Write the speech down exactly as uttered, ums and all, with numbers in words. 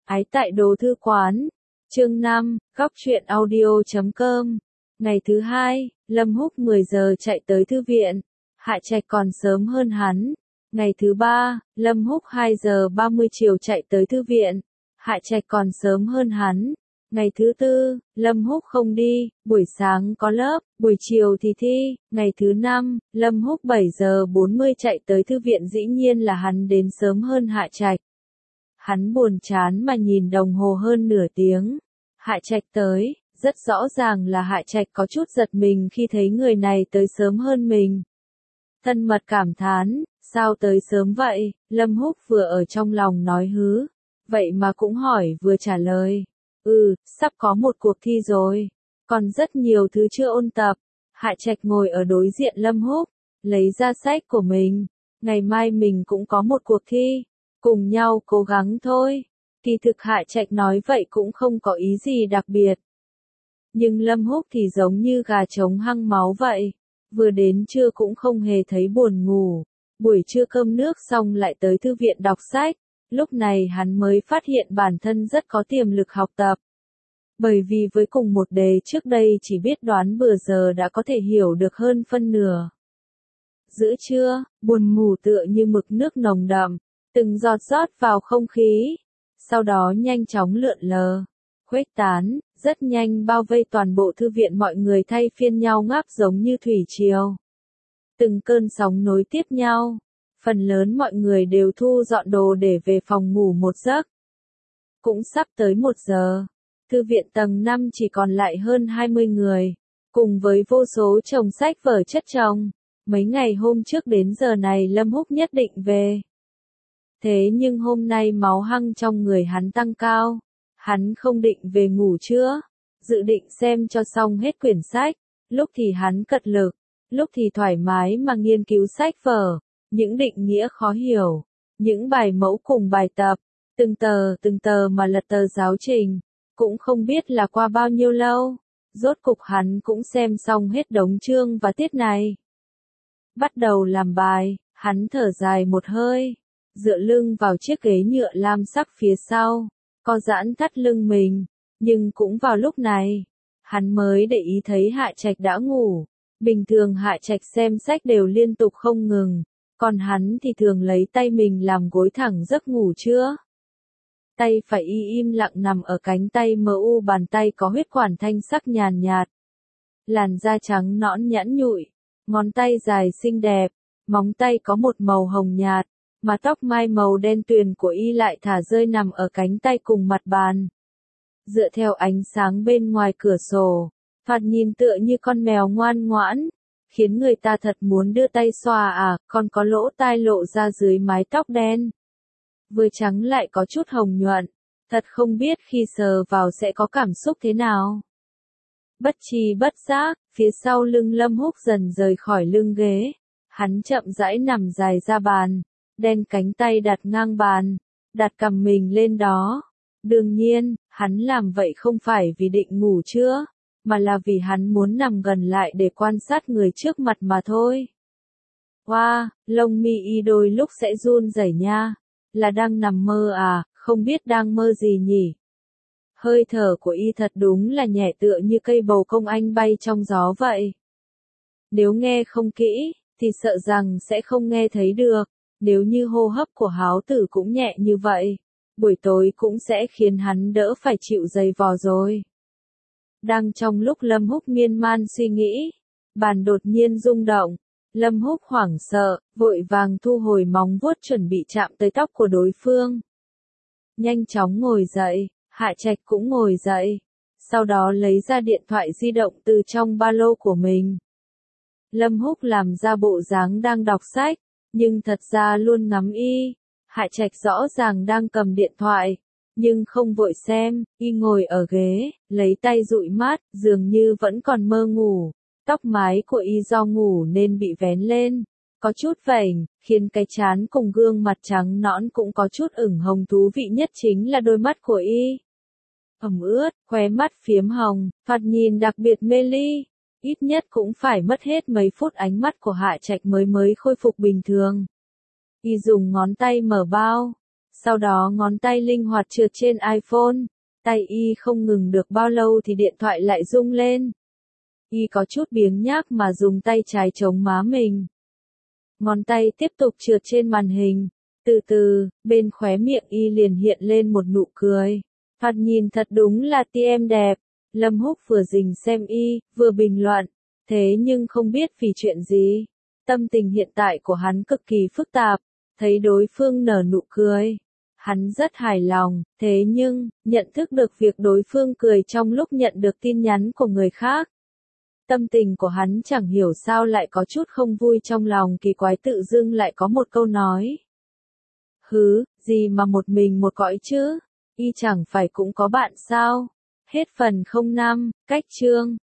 Ái tại đồ thư quán. Chương năm, góc truyện audio chấm com. Ngày thứ hai, Lâm Húc mười giờ chạy tới thư viện. Hạ Trạch còn sớm hơn hắn. Ngày thứ ba, Lâm Húc hai giờ ba mươi chiều chạy tới thư viện. Hạ Trạch còn sớm hơn hắn. Ngày thứ tư, Lâm Húc không đi, buổi sáng có lớp, buổi chiều thì thi. Ngày thứ năm, Lâm Húc bảy giờ bốn mươi chạy tới thư viện, dĩ nhiên là hắn đến sớm hơn Hạ Trạch. Hắn buồn chán mà nhìn đồng hồ hơn nửa tiếng. Hạ Trạch tới, rất rõ ràng là Hạ Trạch có chút giật mình khi thấy người này tới sớm hơn mình. Thân mật cảm thán, sao tới sớm vậy? Lâm Húc vừa ở trong lòng nói hứ, vậy mà cũng hỏi vừa trả lời. Ừ, sắp có một cuộc thi rồi, còn rất nhiều thứ chưa ôn tập. Hạ Trạch ngồi ở đối diện Lâm Húc, lấy ra sách của mình. Ngày mai mình cũng có một cuộc thi, cùng nhau cố gắng thôi. Kỳ thực Hạ Trạch nói vậy cũng không có ý gì đặc biệt. Nhưng Lâm Húc thì giống như gà trống hăng máu vậy. Vừa đến trưa cũng không hề thấy buồn ngủ. Buổi trưa cơm nước xong lại tới thư viện đọc sách. Lúc này hắn mới phát hiện bản thân rất có tiềm lực học tập. Bởi vì với cùng một đề trước đây chỉ biết đoán bừa giờ đã có thể hiểu được hơn phân nửa. Giữa trưa, buồn ngủ tựa như mực nước nồng đậm, từng giọt rót vào không khí, sau đó nhanh chóng lượn lờ, khuếch tán, rất nhanh bao vây toàn bộ thư viện, mọi người thay phiên nhau ngáp giống như thủy triều. Từng cơn sóng nối tiếp nhau, phần lớn mọi người đều thu dọn đồ để về phòng ngủ một giấc. Cũng sắp tới một giờ, thư viện tầng năm chỉ còn lại hơn hai mươi người, cùng với vô số chồng sách vở chất chồng. Mấy ngày hôm trước đến giờ này Lâm Húc nhất định về. Thế nhưng hôm nay máu hăng trong người hắn tăng cao. Hắn không định về ngủ trưa, dự định xem cho xong hết quyển sách. Lúc thì hắn cật lực, lúc thì thoải mái mà nghiên cứu sách vở, những định nghĩa khó hiểu, những bài mẫu cùng bài tập, từng tờ từng tờ mà lật tờ giáo trình. Cũng không biết là qua bao nhiêu lâu, rốt cục hắn cũng xem xong hết đống chương và tiết này. Bắt đầu làm bài, hắn thở dài một hơi, dựa lưng vào chiếc ghế nhựa lam sắc phía sau, co giãn thắt lưng mình. Nhưng cũng vào lúc này, hắn mới để ý thấy Hạ Trạch đã ngủ. Bình thường Hạ Trạch xem sách đều liên tục không ngừng, còn hắn thì thường lấy tay mình làm gối thẳng giấc ngủ trưa. Tay phải y im lặng nằm ở cánh tay mờ u, bàn tay có huyết quản thanh sắc nhàn nhạt. Làn da trắng nõn nhẵn nhụi, ngón tay dài xinh đẹp, móng tay có một màu hồng nhạt, mà tóc mai màu đen tuyền của y lại thả rơi nằm ở cánh tay cùng mặt bàn. Dựa theo ánh sáng bên ngoài cửa sổ, thoạt nhìn tựa như con mèo ngoan ngoãn, khiến người ta thật muốn đưa tay xoa à, còn có lỗ tai lộ ra dưới mái tóc đen. Vừa trắng lại có chút hồng nhuận, thật không biết khi sờ vào sẽ có cảm xúc thế nào. Bất tri bất giác, phía sau lưng Lâm Húc dần rời khỏi lưng ghế, hắn chậm rãi nằm dài ra bàn, đen cánh tay đặt ngang bàn, đặt cằm mình lên đó. Đương nhiên, hắn làm vậy không phải vì định ngủ trưa, mà là vì hắn muốn nằm gần lại để quan sát người trước mặt mà thôi. Wow, lông mi y đôi lúc sẽ run rẩy nha, là đang nằm mơ à, không biết đang mơ gì nhỉ. Hơi thở của y thật đúng là nhẹ tựa như cây bầu công anh bay trong gió vậy. Nếu nghe không kỹ, thì sợ rằng sẽ không nghe thấy được. Nếu như hô hấp của Háo Tử cũng nhẹ như vậy, buổi tối cũng sẽ khiến hắn đỡ phải chịu dày vò rồi. Đang trong lúc Lâm Húc miên man suy nghĩ, bàn đột nhiên rung động. Lâm Húc hoảng sợ, vội vàng thu hồi móng vuốt chuẩn bị chạm tới tóc của đối phương. Nhanh chóng ngồi dậy, Hạ Trạch cũng ngồi dậy, sau đó lấy ra điện thoại di động từ trong ba lô của mình. Lâm Húc làm ra bộ dáng đang đọc sách, nhưng thật ra luôn ngắm y. Hạ Trạch rõ ràng đang cầm điện thoại, nhưng không vội xem, y ngồi ở ghế, lấy tay dụi mắt, dường như vẫn còn mơ ngủ. Tóc mái của y do ngủ nên bị vén lên, có chút vểnh, khiến cái trán cùng gương mặt trắng nõn cũng có chút ửng hồng. Thú vị nhất chính là đôi mắt của y. Ẩm ướt, khóe mắt phiếm hồng, thoạt nhìn đặc biệt mê ly. Ít nhất cũng phải mất hết mấy phút ánh mắt của Hạ Trạch mới mới khôi phục bình thường. Y dùng ngón tay mở bao, Sau đó ngón tay linh hoạt trượt trên iPhone, tay y không ngừng được bao lâu thì điện thoại lại rung lên. Y có chút biếng nhác mà dùng tay trái chống má mình. Ngón tay tiếp tục trượt trên màn hình. Từ từ, bên khóe miệng y liền hiện lên một nụ cười. Thoạt nhìn thật đúng là tia em đẹp. Lâm Húc vừa rình xem y, vừa bình luận. Thế nhưng không biết vì chuyện gì. Tâm tình hiện tại của hắn cực kỳ phức tạp. Thấy đối phương nở nụ cười. Hắn rất hài lòng, thế nhưng, nhận thức được việc đối phương cười trong lúc nhận được tin nhắn của người khác. Tâm tình của hắn chẳng hiểu sao lại có chút không vui trong lòng, kỳ quái tự dưng lại có một câu nói. Hứ, gì mà một mình một cõi chứ? Y chẳng phải cũng có bạn sao? Hết phần không năm, cách chương.